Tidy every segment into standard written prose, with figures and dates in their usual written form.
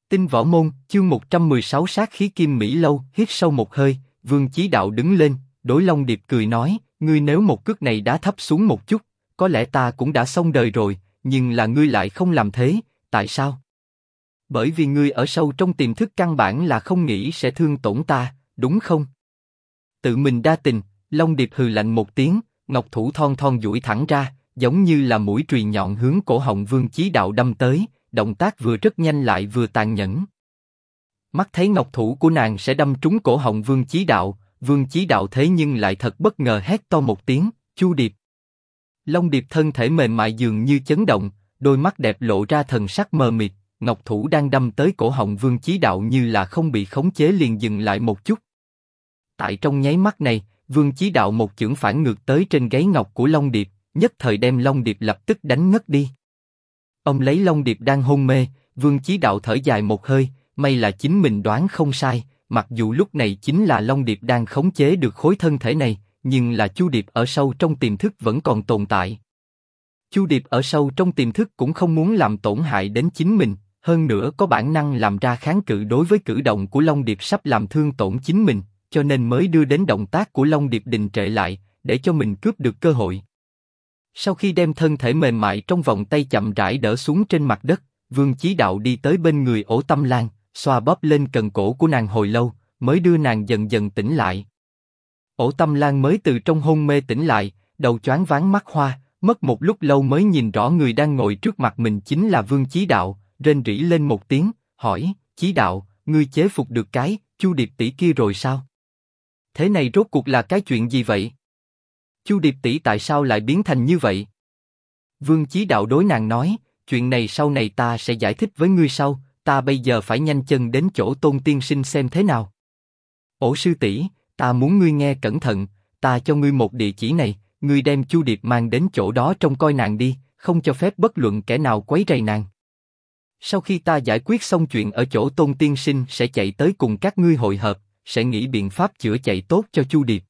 Tinh Võ Môn, chương 116 sát khí Kim Mỹ Lâu. Hít sâu một hơi, Vương Chí Đạo đứng lên, đối Long Điệp cười nói, ngươi nếu một cước này đá thấp xuống một chút, có lẽ ta cũng đã xong đời rồi, nhưng là ngươi lại không làm thế, tại sao? Bởi vì ngươi ở sâu trong tiềm thức căn bản là không nghĩ sẽ thương tổn ta, đúng không? Tự mình đa tình. Long Điệp hừ lạnh một tiếng, ngọc thủ thon thon duỗi thẳng ra, giống như là mũi chùy nhọn hướng cổ họng Vương Chí Đạo đâm tới, động tác vừa rất nhanh lại vừa tàn nhẫn. Mắt thấy ngọc thủ của nàng sẽ đâm trúng cổ họng Vương Chí Đạo thế nhưng lại thật bất ngờ hét to một tiếng, Chu Điệp. Long Điệp thân thể mềm mại dường như chấn động, đôi mắt đẹp lộ ra thần sắc mờ mịt, ngọc thủ đang đâm tới cổ họng Vương Chí Đạo như là không bị khống chế liền dừng lại một chút. Tại trong nháy mắt này, Vương Chí Đạo một chưởng phản ngược tới trên gáy ngọc của Long Điệp, nhất thời đem Long Điệp lập tức đánh ngất đi. Ông lấy Long Điệp đang hôn mê, Vương Chí Đạo thở dài một hơi, may là chính mình đoán không sai, mặc dù lúc này chính là Long Điệp đang khống chế được khối thân thể này, nhưng là Chu Điệp ở sâu trong tiềm thức vẫn còn tồn tại. Chu Điệp ở sâu trong tiềm thức cũng không muốn làm tổn hại đến chính mình, hơn nữa có bản năng làm ra kháng cự đối với cử động của Long Điệp sắp làm thương tổn chính mình, cho nên mới đưa đến động tác của Long Điệp đình trệ lại, để cho mình cướp được cơ hội. Sau khi đem thân thể mềm mại trong vòng tay chậm rãi đỡ xuống trên mặt đất, Vương Chí Đạo đi tới bên người Ổ Tâm Lan, xoa bóp lên cần cổ của nàng hồi lâu, mới đưa nàng dần dần tỉnh lại. Ổ Tâm Lan mới từ trong hôn mê tỉnh lại, đầu choáng váng mắt hoa, mất một lúc lâu mới nhìn rõ người đang ngồi trước mặt mình chính là Vương Chí Đạo, rên rỉ lên một tiếng, hỏi, Chí Đạo, ngươi chế phục được cái Chu Điệp tỷ kia rồi sao? Thế này rốt cuộc là cái chuyện gì vậy? Chu Điệp tỷ tại sao lại biến thành như vậy? Vương Chí Đạo đối nàng nói, chuyện này sau này ta sẽ giải thích với ngươi sau, ta bây giờ phải nhanh chân đến chỗ Tôn tiên sinh xem thế nào. Ổ sư tỷ, ta muốn ngươi nghe cẩn thận, ta cho ngươi một địa chỉ này, ngươi đem Chu Điệp mang đến chỗ đó trông coi nàng đi, không cho phép bất luận kẻ nào quấy rầy nàng. Sau khi ta giải quyết xong chuyện ở chỗ Tôn tiên sinh sẽ chạy tới cùng các ngươi hội hợp, sẽ nghĩ biện pháp chữa chạy tốt cho Chu Điệp.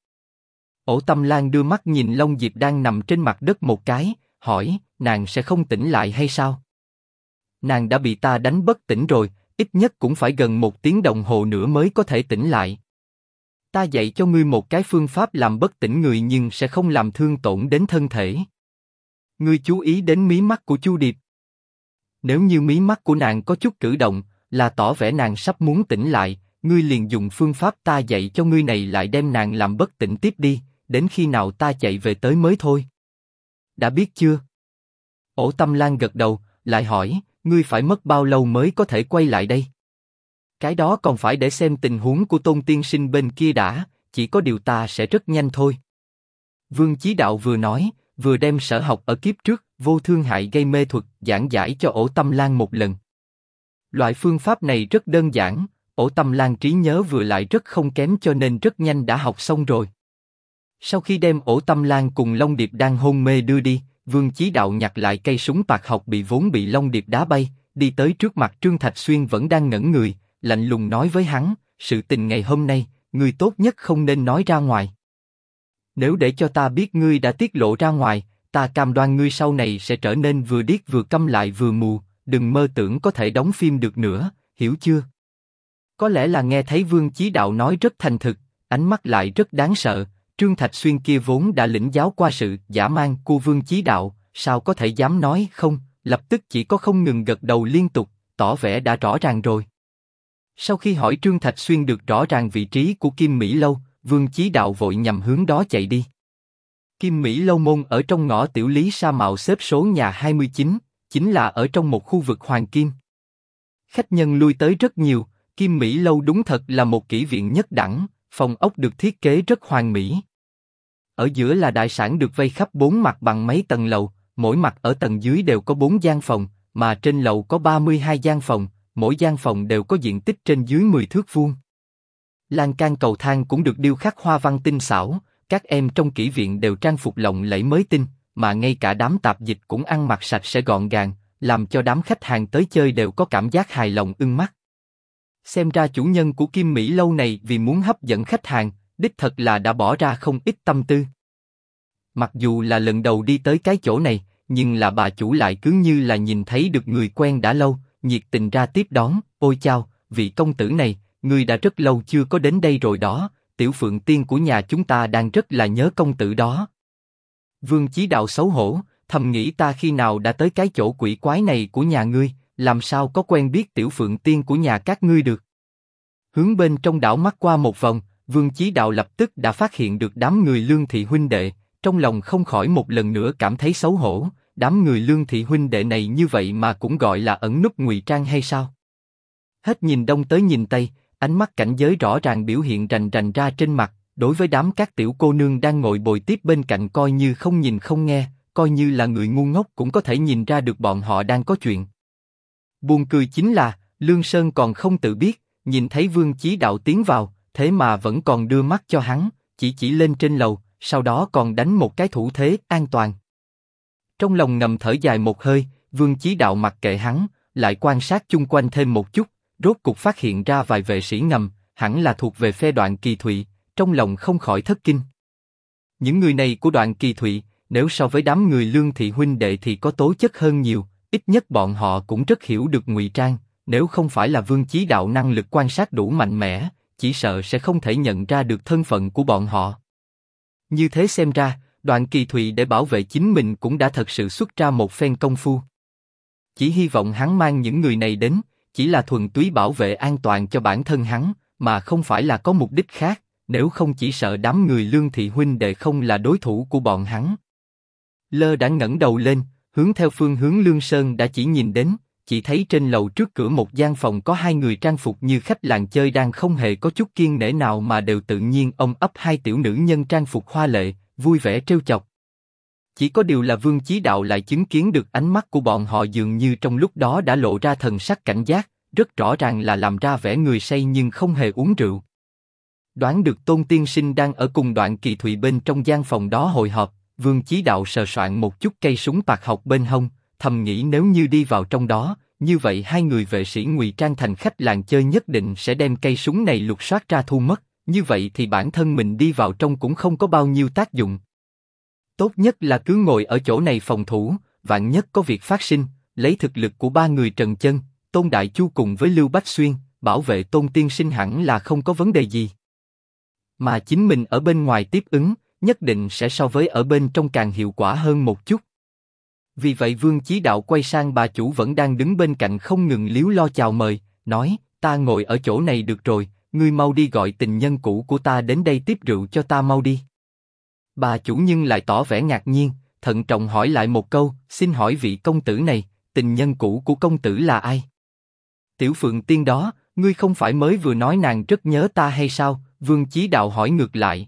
Ổ Tâm Lan đưa mắt nhìn Long Diệp đang nằm trên mặt đất một cái, hỏi, nàng sẽ không tỉnh lại hay sao? Nàng đã bị ta đánh bất tỉnh rồi, ít nhất cũng phải gần 1 tiếng đồng hồ nữa mới có thể tỉnh lại. Ta dạy cho ngươi một cái phương pháp làm bất tỉnh người nhưng sẽ không làm thương tổn đến thân thể. Ngươi chú ý đến mí mắt của Chu Điệp. Nếu như mí mắt của nàng có chút cử động, là tỏ vẻ nàng sắp muốn tỉnh lại, ngươi liền dùng phương pháp ta dạy cho ngươi này lại đem nàng làm bất tỉnh tiếp đi, đến khi nào ta chạy về tới mới thôi. Đã biết chưa? Ổ Tâm Lan gật đầu, lại hỏi, ngươi phải mất bao lâu mới có thể quay lại đây? Cái đó còn phải để xem tình huống của Tôn tiên sinh bên kia đã, chỉ có điều ta sẽ rất nhanh thôi. Vương Chí Đạo vừa nói, vừa đem sở học ở kiếp trước, vô thương hại gây mê thuật, giảng giải cho Ổ Tâm Lan một lần. Loại phương pháp này rất đơn giản, Ổ Tâm Lan trí nhớ vừa lại rất không kém cho nên rất nhanh đã học xong rồi. Sau khi đem Ổ Tâm Lan cùng Long Điệp đang hôn mê đưa đi, Vương Chí Đạo nhặt lại cây súng bạc học vốn bị Long Điệp đá bay, đi tới trước mặt Trương Thạch Xuyên vẫn đang ngẩn người, lạnh lùng nói với hắn, sự tình ngày hôm nay, ngươi tốt nhất không nên nói ra ngoài. Nếu để cho ta biết ngươi đã tiết lộ ra ngoài, ta cam đoan ngươi sau này sẽ trở nên vừa điếc vừa câm lại vừa mù, đừng mơ tưởng có thể đóng phim được nữa, hiểu chưa? Có lẽ là nghe thấy Vương Chí Đạo nói rất thành thực, ánh mắt lại rất đáng sợ, Trương Thạch Xuyên kia vốn đã lĩnh giáo qua sự dã man của Vương Chí Đạo, sao có thể dám nói không, lập tức chỉ có không ngừng gật đầu liên tục, tỏ vẻ đã rõ ràng rồi. Sau khi hỏi Trương Thạch Xuyên được rõ ràng vị trí của Kim Mỹ Lâu, Vương Chí Đạo vội nhằm hướng đó chạy đi. Kim Mỹ Lâu môn ở trong ngõ Tiểu Lý Sa Mạo xếp số nhà 29, chính là ở trong một khu vực hoàng kim. Khách nhân lui tới rất nhiều, Kim Mỹ Lâu đúng thật là một kỹ viện nhất đẳng, phòng ốc được thiết kế rất hoàn mỹ. Ở giữa là đại sảnh được vây khắp 4 mặt bằng mấy tầng lầu, mỗi mặt ở tầng dưới đều có 4 gian phòng, mà trên lầu có 32 gian phòng, mỗi gian phòng đều có diện tích trên dưới 10 thước vuông. Lan can cầu thang cũng được điêu khắc hoa văn tinh xảo, các em trong kỹ viện đều trang phục lộng lẫy mới tinh, mà ngay cả đám tạp dịch cũng ăn mặc sạch sẽ gọn gàng, làm cho đám khách hàng tới chơi đều có cảm giác hài lòng ưng mắt. Xem ra chủ nhân của Kim Mỹ Lâu này vì muốn hấp dẫn khách hàng, đích thật là đã bỏ ra không ít tâm tư. Mặc dù là lần đầu đi tới cái chỗ này, nhưng là bà chủ lại cứ như là nhìn thấy được người quen đã lâu, nhiệt tình ra tiếp đón, ôi chao, vị công tử này, ngươi đã rất lâu chưa có đến đây rồi đó, tiểu phượng tiên của nhà chúng ta đang rất là nhớ công tử đó. Vương Chí Đạo xấu hổ, thầm nghĩ ta khi nào đã tới cái chỗ quỷ quái này của nhà ngươi, làm sao có quen biết tiểu phượng tiên của nhà các ngươi được. Hướng bên trong đảo mắt qua một vòng, Vương Chí Đạo lập tức đã phát hiện được đám người Lương Thị huynh đệ, trong lòng không khỏi một lần nữa cảm thấy xấu hổ, đám người Lương Thị huynh đệ này như vậy mà cũng gọi là ẩn núp ngụy trang hay sao? Hết nhìn đông tới nhìn tây, ánh mắt cảnh giới rõ ràng biểu hiện rành rành ra trên mặt, đối với đám các tiểu cô nương đang ngồi bồi tiếp bên cạnh coi như không nhìn không nghe, coi như là người ngu ngốc cũng có thể nhìn ra được bọn họ đang có chuyện. Buồn cười chính là, Lương Sơn còn không tự biết, nhìn thấy Vương Chí Đạo tiến vào, thế mà vẫn còn đưa mắt cho hắn, chỉ lên trên lầu, sau đó còn đánh một cái thủ thế an toàn. Trong lòng ngầm thở dài một hơi, Vương Chí Đạo mặc kệ hắn, lại quan sát chung quanh thêm một chút, rốt cục phát hiện ra vài vệ sĩ ngầm, hẳn là thuộc về phe Đoạn Kỳ Thụy, trong lòng không khỏi thất kinh. Những người này của Đoạn Kỳ Thụy, nếu so với đám người Lương Thị huynh đệ thì có tố chất hơn nhiều, ít nhất bọn họ cũng rất hiểu được ngụy trang, nếu không phải là Vương Chí Đạo năng lực quan sát đủ mạnh mẽ, chỉ sợ sẽ không thể nhận ra được thân phận của bọn họ. Như thế xem ra, Đoạn Kỳ Thụy để bảo vệ chính mình cũng đã thật sự xuất ra một phen công phu. Chỉ hy vọng hắn mang những người này đến, chỉ là thuần túy bảo vệ an toàn cho bản thân hắn, mà không phải là có mục đích khác, nếu không chỉ sợ đám người Lương Thị huynh đệ không là đối thủ của bọn hắn. Lơ đã ngẩng đầu lên, hướng theo phương hướng Lương Sơn đã chỉ nhìn đến, chỉ thấy trên lầu trước cửa một gian phòng có hai người trang phục như khách làng chơi đang không hề có chút kiêng nể nào mà đều tự nhiên ôm ấp hai tiểu nữ nhân trang phục hoa lệ, vui vẻ trêu chọc. Chỉ có điều là Vương Chí Đạo lại chứng kiến được ánh mắt của bọn họ dường như trong lúc đó đã lộ ra thần sắc cảnh giác, rất rõ ràng là làm ra vẻ người say nhưng không hề uống rượu. Đoán được Tôn Tiên Sinh đang ở cùng Đoạn Kỳ Thụy bên trong gian phòng đó hội họp, Vương Chí Đạo sờ soạn một chút cây súng bạc học bên hông, thầm nghĩ nếu như đi vào trong đó, như vậy hai người vệ sĩ ngụy trang thành khách làng chơi nhất định sẽ đem cây súng này lục soát ra thu mất, như vậy thì bản thân mình đi vào trong cũng không có bao nhiêu tác dụng. Tốt nhất là cứ ngồi ở chỗ này phòng thủ, vạn nhất có việc phát sinh, lấy thực lực của ba người Trần Chân, Tôn Đại Chu cùng với Lưu Bách Xuyên, bảo vệ Tôn Tiên Sinh hẳn là không có vấn đề gì. Mà chính mình ở bên ngoài tiếp ứng, nhất định sẽ so với ở bên trong càng hiệu quả hơn một chút. Vì vậy Vương Chí Đạo quay sang bà chủ vẫn đang đứng bên cạnh không ngừng líu lo chào mời, nói, ta ngồi ở chỗ này được rồi, ngươi mau đi gọi tình nhân cũ của ta đến đây tiếp rượu cho ta mau đi. Bà chủ nhưng lại tỏ vẻ ngạc nhiên, thận trọng hỏi lại một câu, xin hỏi vị công tử này, tình nhân cũ của công tử là ai? Tiểu Phượng Tiên đó, ngươi không phải mới vừa nói nàng rất nhớ ta hay sao? Vương Chí Đạo hỏi ngược lại.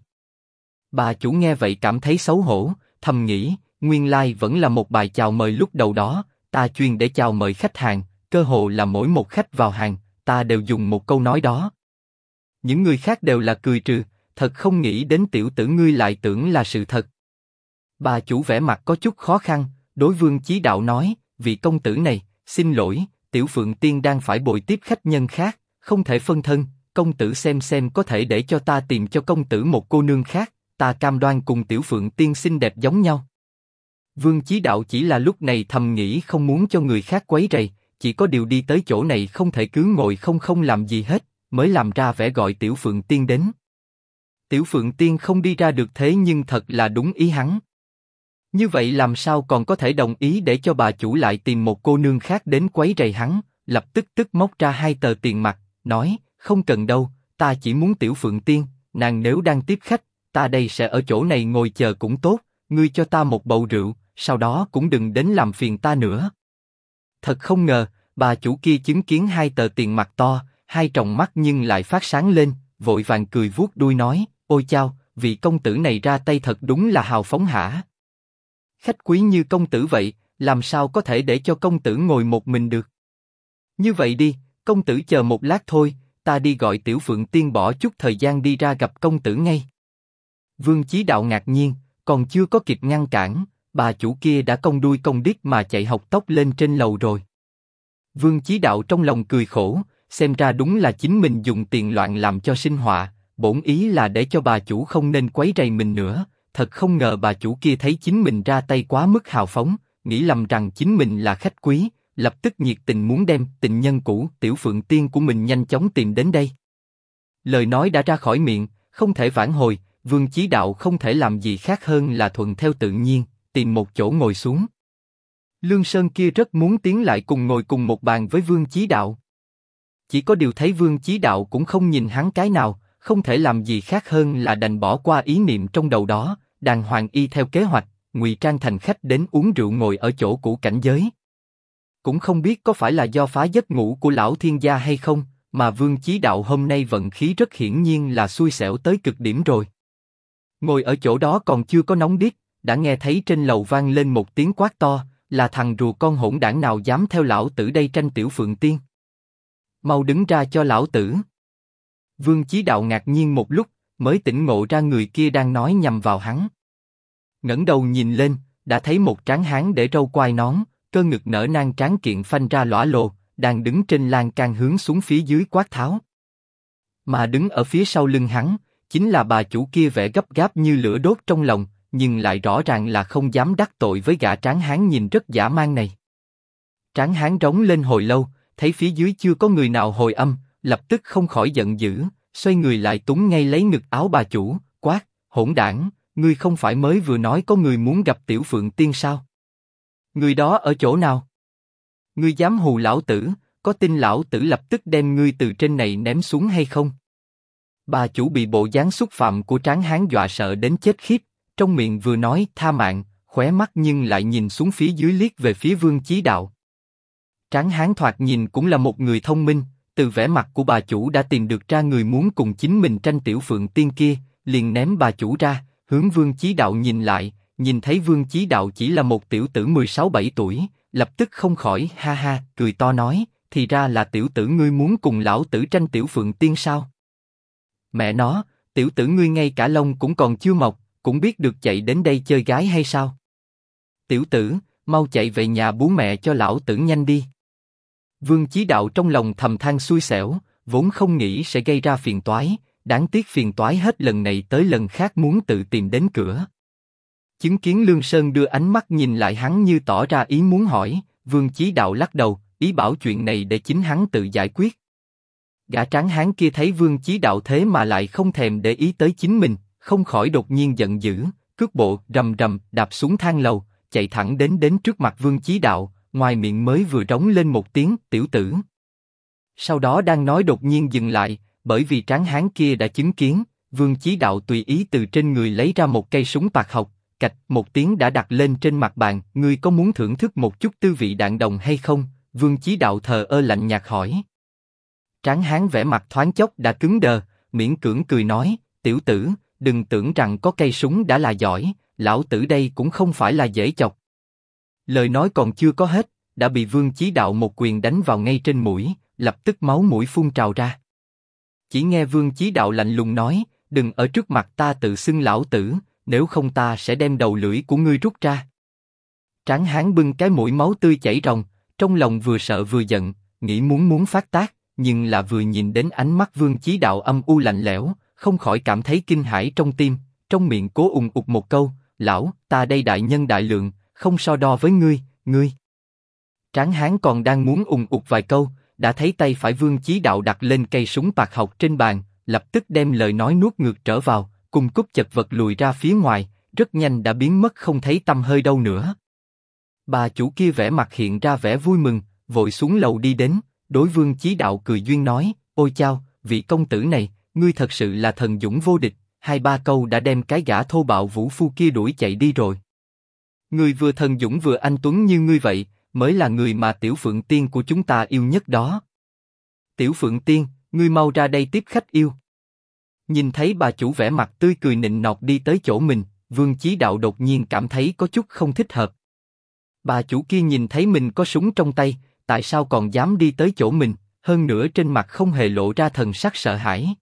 Bà chủ nghe vậy cảm thấy xấu hổ, thầm nghĩ, nguyên lai vẫn là một bài chào mời lúc đầu đó, ta chuyên để chào mời khách hàng, cơ hồ là mỗi một khách vào hàng, ta đều dùng một câu nói đó. Những người khác đều là cười trừ, thật không nghĩ đến tiểu tử ngươi lại tưởng là sự thật. Bà chủ vẻ mặt có chút khó khăn, đối Vương Chí Đạo nói, vị công tử này, xin lỗi, Tiểu Phượng Tiên đang phải bồi tiếp khách nhân khác, không thể phân thân, công tử xem có thể để cho ta tìm cho công tử một cô nương khác, ta cam đoan cùng Tiểu Phượng Tiên xinh đẹp giống nhau. Vương Chí Đạo chỉ là lúc này thầm nghĩ không muốn cho người khác quấy rầy, chỉ có điều đi tới chỗ này không thể cứ ngồi không làm gì hết, mới làm ra vẻ gọi Tiểu Phượng Tiên đến. Tiểu Phượng Tiên không đi ra được thế nhưng thật là đúng ý hắn. Như vậy làm sao còn có thể đồng ý để cho bà chủ lại tìm một cô nương khác đến quấy rầy hắn, lập tức móc ra 2 tờ tiền mặt, nói, không cần đâu, ta chỉ muốn Tiểu Phượng Tiên, nàng nếu đang tiếp khách, ta đây sẽ ở chỗ này ngồi chờ cũng tốt, ngươi cho ta một bầu rượu, sau đó cũng đừng đến làm phiền ta nữa. Thật không ngờ, bà chủ kia chứng kiến 2 tờ tiền mặt to, hai tròng mắt nhưng lại phát sáng lên, vội vàng cười vuốt đuôi nói, ôi chao, vị công tử này ra tay thật đúng là hào phóng hả? Khách quý như công tử vậy, làm sao có thể để cho công tử ngồi một mình được? Như vậy đi, công tử chờ một lát thôi, ta đi gọi Tiểu Phượng Tiên bỏ chút thời gian đi ra gặp công tử ngay. Vương Chí Đạo ngạc nhiên, còn chưa có kịp ngăn cản, bà chủ kia đã cong đuôi cong đít mà chạy học tốc lên trên lầu rồi. Vương Chí Đạo trong lòng cười khổ, xem ra đúng là chính mình dùng tiền loạn làm cho sinh họa, bổn ý là để cho bà chủ không nên quấy rầy mình nữa, thật không ngờ bà chủ kia thấy chính mình ra tay quá mức hào phóng, nghĩ lầm rằng chính mình là khách quý, lập tức nhiệt tình muốn đem tình nhân cũ Tiểu Phượng Tiên của mình nhanh chóng tìm đến đây. Lời nói đã ra khỏi miệng, không thể vãn hồi, Vương Chí Đạo không thể làm gì khác hơn là thuận theo tự nhiên, tìm một chỗ ngồi xuống. Lương Sơn kia rất muốn tiến lại cùng ngồi cùng một bàn với Vương Chí Đạo. Chỉ có điều thấy Vương Chí Đạo cũng không nhìn hắn cái nào, không thể làm gì khác hơn là đành bỏ qua ý niệm trong đầu đó, đàng hoàng y theo kế hoạch, ngụy trang thành khách đến uống rượu ngồi ở chỗ cũ cảnh giới. Cũng không biết có phải là do phá giấc ngủ của lão thiên gia hay không, mà Vương Chí Đạo hôm nay vận khí rất hiển nhiên là xui xẻo tới cực điểm rồi. Ngồi ở chỗ đó còn chưa có nóng điếc, đã nghe thấy trên lầu vang lên một tiếng quát to, là thằng rùa con hỗn đảng nào dám theo lão tử đây tranh Tiểu Phượng Tiên. Mau đứng ra cho lão tử. Vương Chí Đạo ngạc nhiên một lúc, mới tỉnh ngộ ra người kia đang nói nhằm vào hắn. Ngẩng đầu nhìn lên, đã thấy một tráng hán để râu quai nón, cơ ngực nở nang tráng kiện phanh ra lõa lồ, đang đứng trên lan can hướng xuống phía dưới quát tháo. Mà đứng ở phía sau lưng hắn, chính là bà chủ kia vẻ gấp gáp như lửa đốt trong lòng, nhưng lại rõ ràng là không dám đắc tội với gã tráng hán nhìn rất dã man này. Tráng hán rống lên hồi lâu, thấy phía dưới chưa có người nào hồi âm, lập tức không khỏi giận dữ, xoay người lại túm ngay lấy ngực áo bà chủ, quát: hỗn đảng, ngươi không phải mới vừa nói có người muốn gặp Tiểu Phượng Tiên sao? Người đó ở chỗ nào? Ngươi dám hù lão tử, có tin lão tử lập tức đem ngươi từ trên này ném xuống hay không? Bà chủ bị bộ dáng xúc phạm của tráng hán dọa sợ đến chết khiếp, trong miệng vừa nói tha mạng, khóe mắt nhưng lại nhìn xuống phía dưới liếc về phía Vương Chí Đạo. Tráng hán thoạt nhìn cũng là một người thông minh, từ vẻ mặt của bà chủ đã tìm được ra người muốn cùng chính mình tranh Tiểu Phượng Tiên kia, liền ném bà chủ ra, hướng Vương Chí Đạo nhìn lại, nhìn thấy Vương Chí Đạo chỉ là một tiểu tử 16-17 tuổi, lập tức không khỏi ha ha cười to nói, thì ra là tiểu tử ngươi muốn cùng lão tử tranh Tiểu Phượng Tiên sao? Mẹ nó, tiểu tử ngươi ngay cả lông cũng còn chưa mọc, cũng biết được chạy đến đây chơi gái hay sao? Tiểu tử, mau chạy về nhà bú mẹ cho lão tử nhanh đi. Vương Chí Đạo trong lòng thầm than xui xẻo, vốn không nghĩ sẽ gây ra phiền toái, đáng tiếc phiền toái hết lần này tới lần khác muốn tự tìm đến cửa. Chứng kiến Lương Sơn đưa ánh mắt nhìn lại hắn như tỏ ra ý muốn hỏi, Vương Chí Đạo lắc đầu, ý bảo chuyện này để chính hắn tự giải quyết. Gã tráng hán kia thấy Vương Chí Đạo thế mà lại không thèm để ý tới chính mình, không khỏi đột nhiên giận dữ, cước bộ rầm rầm đạp xuống thang lầu, chạy thẳng đến trước mặt Vương Chí Đạo, ngoài miệng mới vừa rống lên một tiếng tiểu tử. Sau đó đang nói đột nhiên dừng lại, bởi vì tráng hán kia đã chứng kiến, Vương Chí Đạo tùy ý từ trên người lấy ra một cây súng bạc học, cạch một tiếng đã đặt lên trên mặt bàn. Ngươi có muốn thưởng thức một chút tư vị đạn đồng hay không? Vương Chí Đạo thờ ơ lạnh nhạt hỏi. Tráng hán vẻ mặt thoáng chốc đã cứng đờ, miễn cưỡng cười nói, tiểu tử, đừng tưởng rằng có cây súng đã là giỏi, lão tử đây cũng không phải là dễ chọc. Lời nói còn chưa có hết, đã bị Vương Chí Đạo một quyền đánh vào ngay trên mũi, lập tức máu mũi phun trào ra. Chỉ nghe Vương Chí Đạo lạnh lùng nói, đừng ở trước mặt ta tự xưng lão tử, nếu không ta sẽ đem đầu lưỡi của ngươi rút ra. Tráng hán bưng cái mũi máu tươi chảy ròng, trong lòng vừa sợ vừa giận, nghĩ muốn phát tác, nhưng là vừa nhìn đến ánh mắt Vương Chí Đạo âm u lạnh lẽo, không khỏi cảm thấy kinh hãi trong tim, trong miệng cố ùng ục một câu, lão, ta đây đại nhân đại lượng, không so đo với ngươi. Tráng hán còn đang muốn ùng ục vài câu, đã thấy tay phải Vương Chí Đạo đặt lên cây súng bạc học trên bàn, lập tức đem lời nói nuốt ngược trở vào, cùng cúp chật vật lùi ra phía ngoài, rất nhanh đã biến mất không thấy tăm hơi đâu nữa. Bà chủ kia vẻ mặt hiện ra vẻ vui mừng, vội xuống lầu đi đến, đối Vương Chí Đạo cười duyên nói, ôi chao, vị công tử này, ngươi thật sự là thần dũng vô địch, 2-3 câu đã đem cái gã thô bạo vũ phu kia đuổi chạy đi rồi. Ngươi vừa thần dũng vừa anh tuấn như ngươi vậy, mới là người mà Tiểu Phượng Tiên của chúng ta yêu nhất đó. Tiểu Phượng Tiên, ngươi mau ra đây tiếp khách yêu. Nhìn thấy bà chủ vẻ mặt tươi cười nịnh nọt đi tới chỗ mình, Vương Chí Đạo đột nhiên cảm thấy có chút không thích hợp. Bà chủ kia nhìn thấy mình có súng trong tay, tại sao còn dám đi tới chỗ mình, hơn nữa trên mặt không hề lộ ra thần sắc sợ hãi.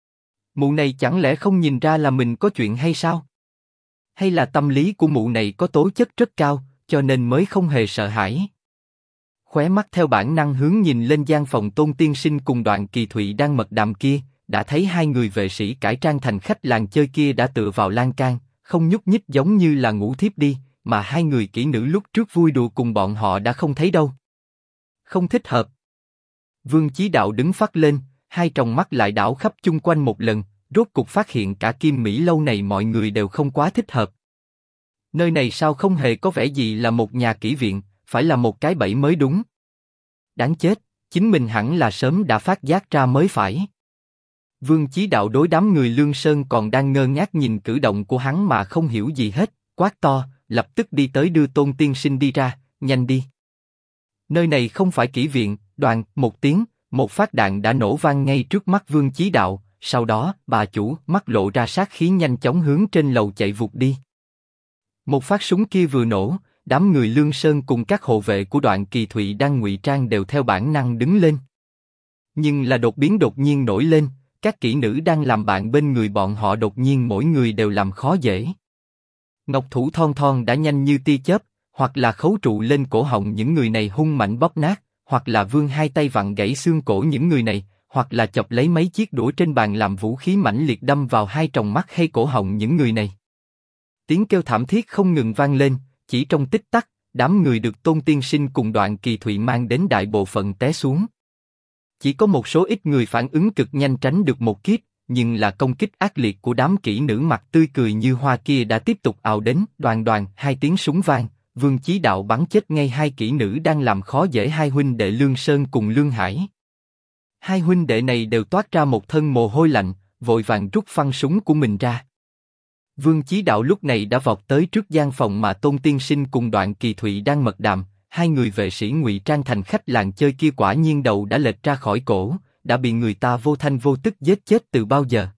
Mụ này chẳng lẽ không nhìn ra là mình có chuyện hay sao? Hay là tâm lý của mụ này có tố chất rất cao, cho nên mới không hề sợ hãi? Khóe mắt theo bản năng hướng nhìn lên gian phòng Tôn tiên sinh cùng Đoạn Kỳ Thụy đang mật đàm kia, đã thấy hai người vệ sĩ cải trang thành khách làng chơi kia đã tựa vào lan can, không nhúc nhích giống như là ngủ thiếp đi, mà hai người kỹ nữ lúc trước vui đùa cùng bọn họ đã không thấy đâu. Không thích hợp. Vương Chí Đạo đứng phắt lên, hai tròng mắt lại đảo khắp chung quanh một lần, rốt cục phát hiện cả Kim Mỹ lâu này mọi người đều không quá thích hợp. Nơi này sao không hề có vẻ gì là một nhà kỹ viện, phải là một cái bẫy mới đúng. Đáng chết, chính mình hẳn là sớm đã phát giác ra mới phải. Vương Chí Đạo đối đám người Lương Sơn còn đang ngơ ngác nhìn cử động của hắn mà không hiểu gì hết, quát to, lập tức đi tới đưa Tôn tiên sinh đi ra, nhanh đi. Nơi này không phải kỹ viện. Đoàn, một tiếng, một phát đạn đã nổ vang ngay trước mắt Vương Chí Đạo, sau đó, bà chủ, mắt lộ ra sát khí nhanh chóng hướng trên lầu chạy vụt đi. Một phát súng kia vừa nổ, đám người Lương Sơn cùng các hộ vệ của Đoạn Kỳ Thụy đang ngụy trang đều theo bản năng đứng lên. Nhưng là đột biến đột nhiên nổi lên, các kỹ nữ đang làm bạn bên người bọn họ đột nhiên mỗi người đều làm khó dễ. Ngọc thủ thon thon đã nhanh như tia chớp, hoặc là khấu trụ lên cổ họng những người này hung mạnh bóp nát, hoặc là vươn hai tay vặn gãy xương cổ những người này, hoặc là chọc lấy mấy chiếc đũa trên bàn làm vũ khí mãnh liệt đâm vào hai tròng mắt hay cổ họng những người này. Tiếng kêu thảm thiết không ngừng vang lên, chỉ trong tích tắc, đám người được Tôn tiên sinh cùng Đoạn Kỳ Thụy mang đến đại bộ phận té xuống. Chỉ có một số ít người phản ứng cực nhanh tránh được một kiếp, nhưng là công kích ác liệt của đám kỹ nữ mặt tươi cười như hoa kia đã tiếp tục ào đến. Đoàn đoàn, hai tiếng súng vang, Vương Chí Đạo bắn chết ngay hai kỹ nữ đang làm khó dễ hai huynh đệ Lương Sơn cùng Lương Hải. Hai huynh đệ này đều toát ra một thân mồ hôi lạnh, vội vàng rút phăng súng của mình ra. Vương Chí Đạo lúc này đã vọt tới trước gian phòng mà Tôn tiên sinh cùng Đoạn Kỳ Thụy đang mật đàm. Hai người vệ sĩ ngụy trang thành khách làng chơi kia quả nhiên đầu đã lệch ra khỏi cổ, đã bị người ta vô thanh vô tức giết chết từ bao giờ.